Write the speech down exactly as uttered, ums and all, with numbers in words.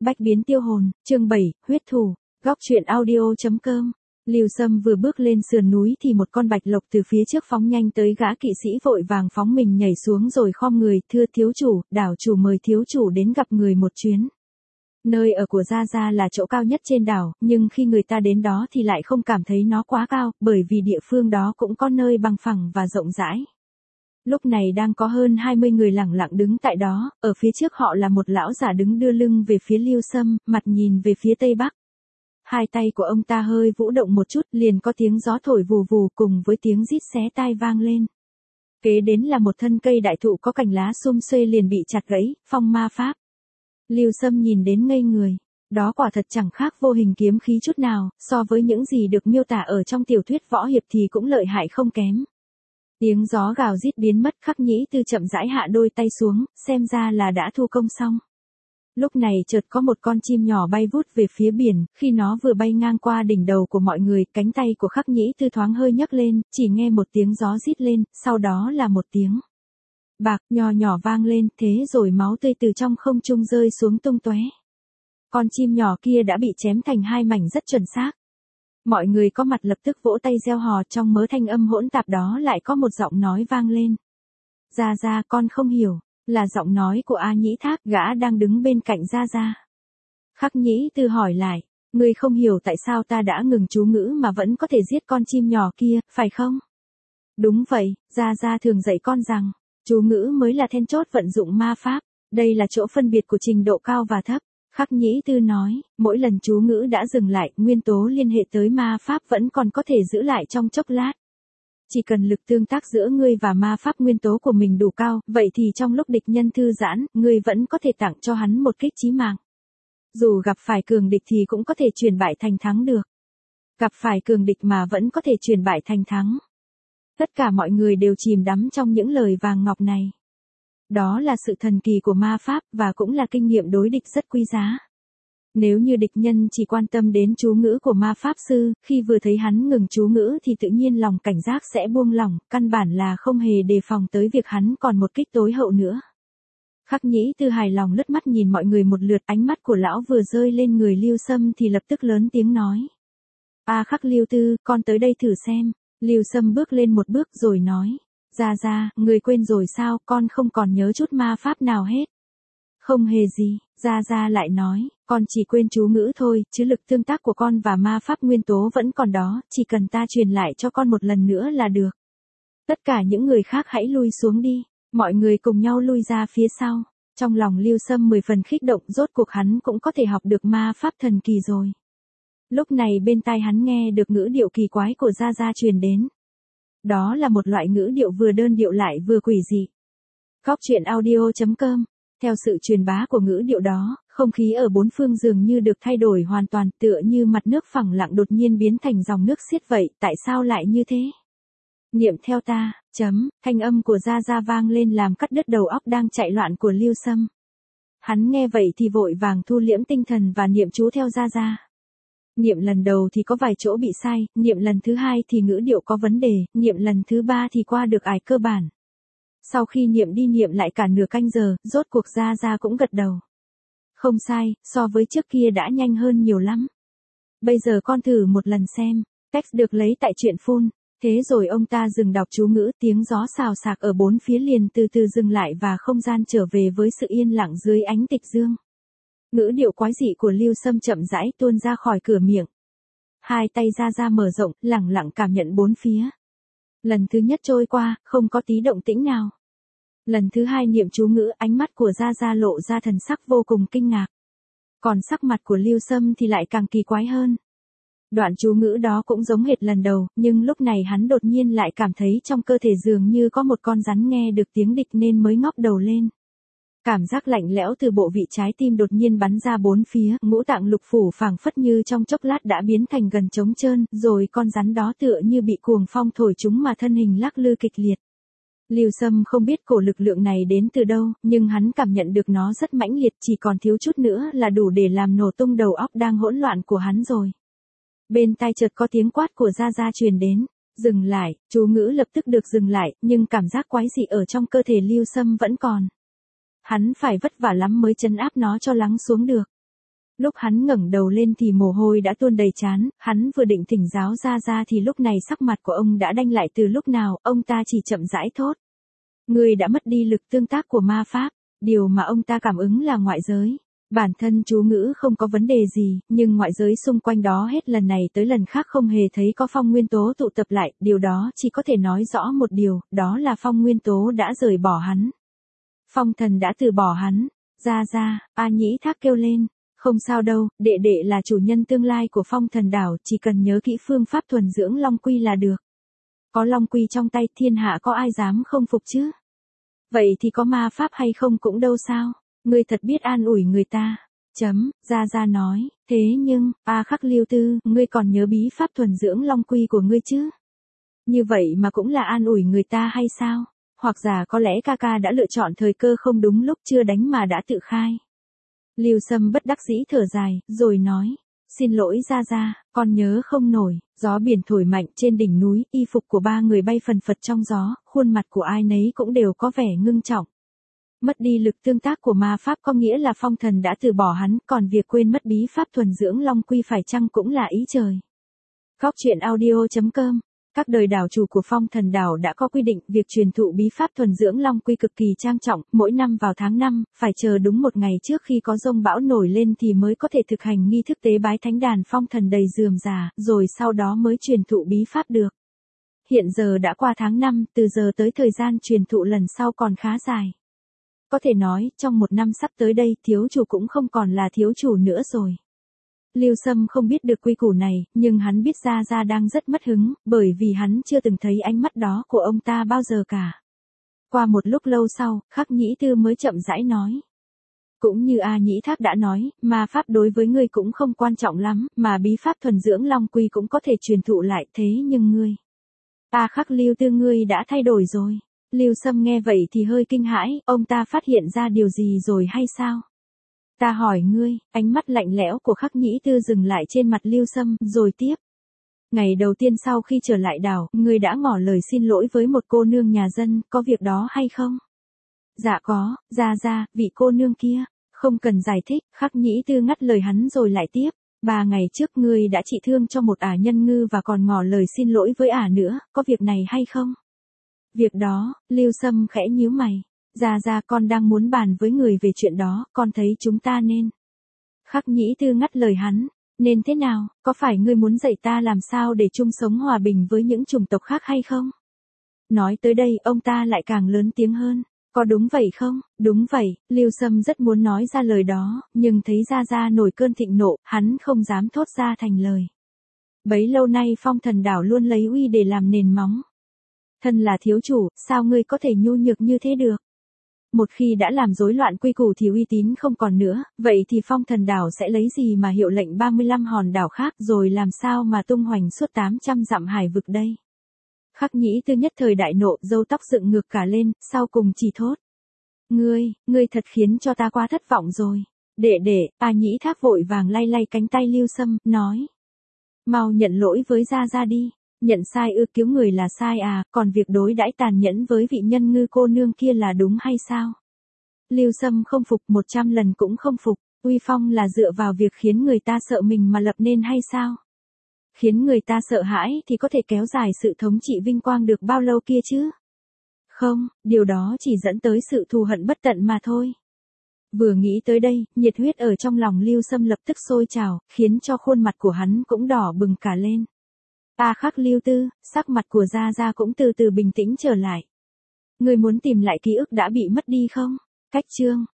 Bách biến tiêu hồn, chương bảy, huyết thủ, góc truyện audio chấm com. Lưu Sâm vừa bước lên sườn núi thì một con bạch lộc từ phía trước phóng nhanh tới, gã kỵ sĩ vội vàng phóng mình nhảy xuống rồi khom người, thưa thiếu chủ, đảo chủ mời thiếu chủ đến gặp người một chuyến. Nơi ở của Gia Gia là chỗ cao nhất trên đảo, nhưng khi người ta đến đó thì lại không cảm thấy nó quá cao, bởi vì địa phương đó cũng có nơi bằng phẳng và rộng rãi. Lúc này đang có hơn hai mươi người lẳng lặng đứng tại đó, ở phía trước họ là một lão giả đứng đưa lưng về phía Lưu Sâm, mặt nhìn về phía tây bắc. Hai tay của ông ta hơi vũ động một chút, liền có tiếng gió thổi vù vù cùng với tiếng rít xé tai vang lên. Kế đến là một thân cây đại thụ có cành lá sum xuê liền bị chặt gãy, phong ma pháp. Lưu Sâm nhìn đến ngây người. Đó quả thật chẳng khác vô hình kiếm khí chút nào, so với những gì được miêu tả ở trong tiểu thuyết võ hiệp thì cũng lợi hại không kém. Tiếng gió gào rít biến mất, Khắc Nhĩ Tư chậm rãi hạ đôi tay xuống, xem ra là đã thu công xong. Lúc này chợt có một con chim nhỏ bay vút về phía biển, khi nó vừa bay ngang qua đỉnh đầu của mọi người, cánh tay của Khắc Nhĩ Tư thoáng hơi nhấc lên, chỉ nghe một tiếng gió rít lên, sau đó là một tiếng bạc nhỏ nhỏ vang lên, thế rồi máu tươi từ trong không trung rơi xuống tung tóe. Con chim nhỏ kia đã bị chém thành hai mảnh rất chuẩn xác. Mọi người có mặt lập tức vỗ tay reo hò, trong mớ thanh âm hỗn tạp đó lại có một giọng nói vang lên. Gia Gia, con không hiểu, là giọng nói của A Nhĩ Thác, gã đang đứng bên cạnh Gia Gia. Khắc Nhĩ Tư hỏi lại, ngươi không hiểu tại sao ta đã ngừng chú ngữ mà vẫn có thể giết con chim nhỏ kia, phải không? Đúng vậy, Gia Gia thường dạy con rằng, chú ngữ mới là then chốt vận dụng ma pháp, đây là chỗ phân biệt của trình độ cao và thấp. Khắc Nhĩ Tư nói, mỗi lần chú ngữ đã dừng lại, nguyên tố liên hệ tới ma pháp vẫn còn có thể giữ lại trong chốc lát. Chỉ cần lực tương tác giữa ngươi và ma pháp nguyên tố của mình đủ cao, vậy thì trong lúc địch nhân thư giãn, ngươi vẫn có thể tặng cho hắn một kích chí mạng. Dù gặp phải cường địch thì cũng có thể chuyển bại thành thắng được. Gặp phải cường địch mà vẫn có thể chuyển bại thành thắng. Tất cả mọi người đều chìm đắm trong những lời vàng ngọc này. Đó là sự thần kỳ của ma pháp, và cũng là kinh nghiệm đối địch rất quý giá. Nếu như địch nhân chỉ quan tâm đến chú ngữ của ma pháp sư, khi vừa thấy hắn ngừng chú ngữ thì tự nhiên lòng cảnh giác sẽ buông lỏng, căn bản là không hề đề phòng tới việc hắn còn một kích tối hậu nữa. Khắc Nhĩ Tư hài lòng lướt mắt nhìn mọi người một lượt, ánh mắt của lão vừa rơi lên người Lưu Sâm thì lập tức lớn tiếng nói. A Khắc Lưu Tư, con tới đây thử xem. Lưu Sâm bước lên một bước rồi nói. Gia Gia, người quên rồi sao, con không còn nhớ chút ma pháp nào hết. Không hề gì, Gia Gia lại nói, con chỉ quên chú ngữ thôi, chứ lực tương tác của con và ma pháp nguyên tố vẫn còn đó, chỉ cần ta truyền lại cho con một lần nữa là được. Tất cả những người khác hãy lui xuống đi, mọi người cùng nhau lui ra phía sau. Trong lòng Lưu Sâm mười phần kích động, rốt cuộc hắn cũng có thể học được ma pháp thần kỳ rồi. Lúc này bên tai hắn nghe được ngữ điệu kỳ quái của Gia Gia truyền đến. Đó là một loại ngữ điệu vừa đơn điệu lại vừa quỷ dị. Góc truyện audio chấm com. Theo sự truyền bá của ngữ điệu đó, không khí ở bốn phương dường như được thay đổi hoàn toàn, tựa như mặt nước phẳng lặng đột nhiên biến thành dòng nước xiết vậy, tại sao lại như thế? Niệm theo ta, chấm, thanh âm của Gia Gia vang lên làm cắt đứt đầu óc đang chạy loạn của Lưu Sâm. Hắn nghe vậy thì vội vàng thu liễm tinh thần và niệm chú theo Gia Gia. Niệm lần đầu thì có vài chỗ bị sai, niệm lần thứ hai thì ngữ điệu có vấn đề, niệm lần thứ ba thì qua được ải cơ bản. Sau khi niệm đi niệm lại cả nửa canh giờ, rốt cuộc Gia Gia cũng gật đầu. Không sai, so với trước kia đã nhanh hơn nhiều lắm. Bây giờ con thử một lần xem, text được lấy tại truyện phun. Thế rồi ông ta dừng đọc chú ngữ, tiếng gió xào xạc ở bốn phía liền từ từ dừng lại và không gian trở về với sự yên lặng dưới ánh tịch dương. Ngữ điệu quái dị của Lưu Sâm chậm rãi tuôn ra khỏi cửa miệng. Hai tay Gia Gia mở rộng, lẳng lặng cảm nhận bốn phía. Lần thứ nhất trôi qua, không có tí động tĩnh nào. Lần thứ hai niệm chú ngữ, ánh mắt của Gia Gia lộ ra thần sắc vô cùng kinh ngạc. Còn sắc mặt của Lưu Sâm thì lại càng kỳ quái hơn. Đoạn chú ngữ đó cũng giống hệt lần đầu, nhưng lúc này hắn đột nhiên lại cảm thấy trong cơ thể dường như có một con rắn nghe được tiếng địch nên mới ngóc đầu lên. Cảm giác lạnh lẽo từ bộ vị trái tim đột nhiên bắn ra bốn phía, ngũ tạng lục phủ phảng phất như trong chốc lát đã biến thành gần trống trơn, rồi con rắn đó tựa như bị cuồng phong thổi chúng mà thân hình lắc lư kịch liệt. Lưu Sâm không biết cổ lực lượng này đến từ đâu, nhưng hắn cảm nhận được nó rất mãnh liệt, chỉ còn thiếu chút nữa là đủ để làm nổ tung đầu óc đang hỗn loạn của hắn rồi. Bên tai chợt có tiếng quát của Gia Gia truyền đến, dừng lại, chú ngữ lập tức được dừng lại, nhưng cảm giác quái dị ở trong cơ thể Lưu Sâm vẫn còn. Hắn phải vất vả lắm mới trấn áp nó cho lắng xuống được. Lúc hắn ngẩng đầu lên thì mồ hôi đã tuôn đầy trán, hắn vừa định thỉnh giáo Gia Gia thì lúc này sắc mặt của ông đã đanh lại từ lúc nào, ông ta chỉ chậm rãi thốt. Ngươi đã mất đi lực tương tác của ma pháp, điều mà ông ta cảm ứng là ngoại giới. Bản thân chú ngữ không có vấn đề gì, nhưng ngoại giới xung quanh đó hết lần này tới lần khác không hề thấy có phong nguyên tố tụ tập lại, điều đó chỉ có thể nói rõ một điều, đó là phong nguyên tố đã rời bỏ hắn. Phong thần đã từ bỏ hắn. Gia Gia, A Nhĩ Thác kêu lên. Không sao đâu, đệ đệ là chủ nhân tương lai của phong thần đảo, chỉ cần nhớ kỹ phương pháp thuần dưỡng long quy là được. Có long quy trong tay thiên hạ có ai dám không phục chứ? Vậy thì có ma pháp hay không cũng đâu sao? Ngươi thật biết an ủi người ta. Chấm, Gia Gia nói, thế nhưng, A Khắc Lưu Tư, ngươi còn nhớ bí pháp thuần dưỡng long quy của ngươi chứ? Như vậy mà cũng là an ủi người ta hay sao? Hoặc giả có lẽ ca ca đã lựa chọn thời cơ không đúng lúc chưa đánh mà đã tự khai. Lưu Sâm bất đắc dĩ thở dài, rồi nói, xin lỗi Gia Gia, con nhớ không nổi, gió biển thổi mạnh trên đỉnh núi, y phục của ba người bay phần phật trong gió, khuôn mặt của ai nấy cũng đều có vẻ ngưng trọng. Mất đi lực tương tác của ma pháp có nghĩa là phong thần đã từ bỏ hắn, còn việc quên mất bí pháp thuần dưỡng long quy phải chăng cũng là ý trời. Góc truyện audio chấm com. Các đời đảo chủ của phong thần đảo đã có quy định việc truyền thụ bí pháp thuần dưỡng long quy cực kỳ trang trọng, mỗi năm vào tháng năm, phải chờ đúng một ngày trước khi có giông bão nổi lên thì mới có thể thực hành nghi thức tế bái thánh đàn phong thần đầy rườm rà, rồi sau đó mới truyền thụ bí pháp được. Hiện giờ đã qua tháng năm, từ giờ tới thời gian truyền thụ lần sau còn khá dài. Có thể nói, trong một năm sắp tới đây, thiếu chủ cũng không còn là thiếu chủ nữa rồi. Lưu Sâm không biết được quy củ này, nhưng hắn biết Gia Gia đang rất mất hứng, bởi vì hắn chưa từng thấy ánh mắt đó của ông ta bao giờ cả. Qua một lúc lâu sau, Khắc Nhĩ Tư mới chậm rãi nói. Cũng như A Nhĩ Thác đã nói, ma pháp đối với ngươi cũng không quan trọng lắm, mà bí pháp thuần dưỡng long quy cũng có thể truyền thụ lại, thế nhưng ngươi. A Khắc Lưu Tư ngươi đã thay đổi rồi. Lưu Sâm nghe vậy thì hơi kinh hãi, ông ta phát hiện ra điều gì rồi hay sao? Ta hỏi ngươi, ánh mắt lạnh lẽo của Khắc Nhĩ Tư dừng lại trên mặt Lưu Sâm, rồi tiếp. Ngày đầu tiên sau khi trở lại đảo, ngươi đã ngỏ lời xin lỗi với một cô nương nhà dân, có việc đó hay không? Dạ có, Gia Gia, vị cô nương kia. Không cần giải thích, Khắc Nhĩ Tư ngắt lời hắn rồi lại tiếp. Ba ngày trước ngươi đã trị thương cho một ả nhân ngư và còn ngỏ lời xin lỗi với ả nữa, có việc này hay không? Việc đó, Lưu Sâm khẽ nhíu mày. Gia Gia con đang muốn bàn với người về chuyện đó, con thấy chúng ta nên. Khắc Nhĩ Tư ngắt lời hắn. Nên thế nào, có phải ngươi muốn dạy ta làm sao để chung sống hòa bình với những chủng tộc khác hay không? Nói tới đây, ông ta lại càng lớn tiếng hơn. Có đúng vậy không? Đúng vậy, Lưu Sâm rất muốn nói ra lời đó, nhưng thấy Gia Gia nổi cơn thịnh nộ, hắn không dám thốt ra thành lời. Bấy lâu nay phong thần đảo luôn lấy uy để làm nền móng. Thân là thiếu chủ, sao ngươi có thể nhu nhược như thế được? Một khi đã làm rối loạn quy củ thì uy tín không còn nữa, vậy thì phong thần đảo sẽ lấy gì mà hiệu lệnh ba mươi lăm hòn đảo khác rồi làm sao mà tung hoành suốt tám trăm dặm hải vực đây? Khắc Nhĩ Tư nhất thời đại nộ, râu tóc dựng ngược cả lên, sau cùng chỉ thốt. Ngươi, ngươi thật khiến cho ta quá thất vọng rồi. Đệ đệ, A Nhĩ Thác vội vàng lay lay cánh tay Lưu Sâm, nói. Mau nhận lỗi với Gia Gia đi. Nhận sai ư, cứu người là sai à, còn việc đối đãi tàn nhẫn với vị nhân ngư cô nương kia là đúng hay sao? Lưu Sâm không phục, một trăm lần cũng không phục, uy phong là dựa vào việc khiến người ta sợ mình mà lập nên hay sao? Khiến người ta sợ hãi thì có thể kéo dài sự thống trị vinh quang được bao lâu kia chứ? Không, điều đó chỉ dẫn tới sự thù hận bất tận mà thôi. Vừa nghĩ tới đây, nhiệt huyết ở trong lòng Lưu Sâm lập tức sôi trào, khiến cho khuôn mặt của hắn cũng đỏ bừng cả lên. A Khắc Lưu Tư, sắc mặt của Gia Gia cũng từ từ bình tĩnh trở lại. Ngươi muốn tìm lại ký ức đã bị mất đi không? Cách chương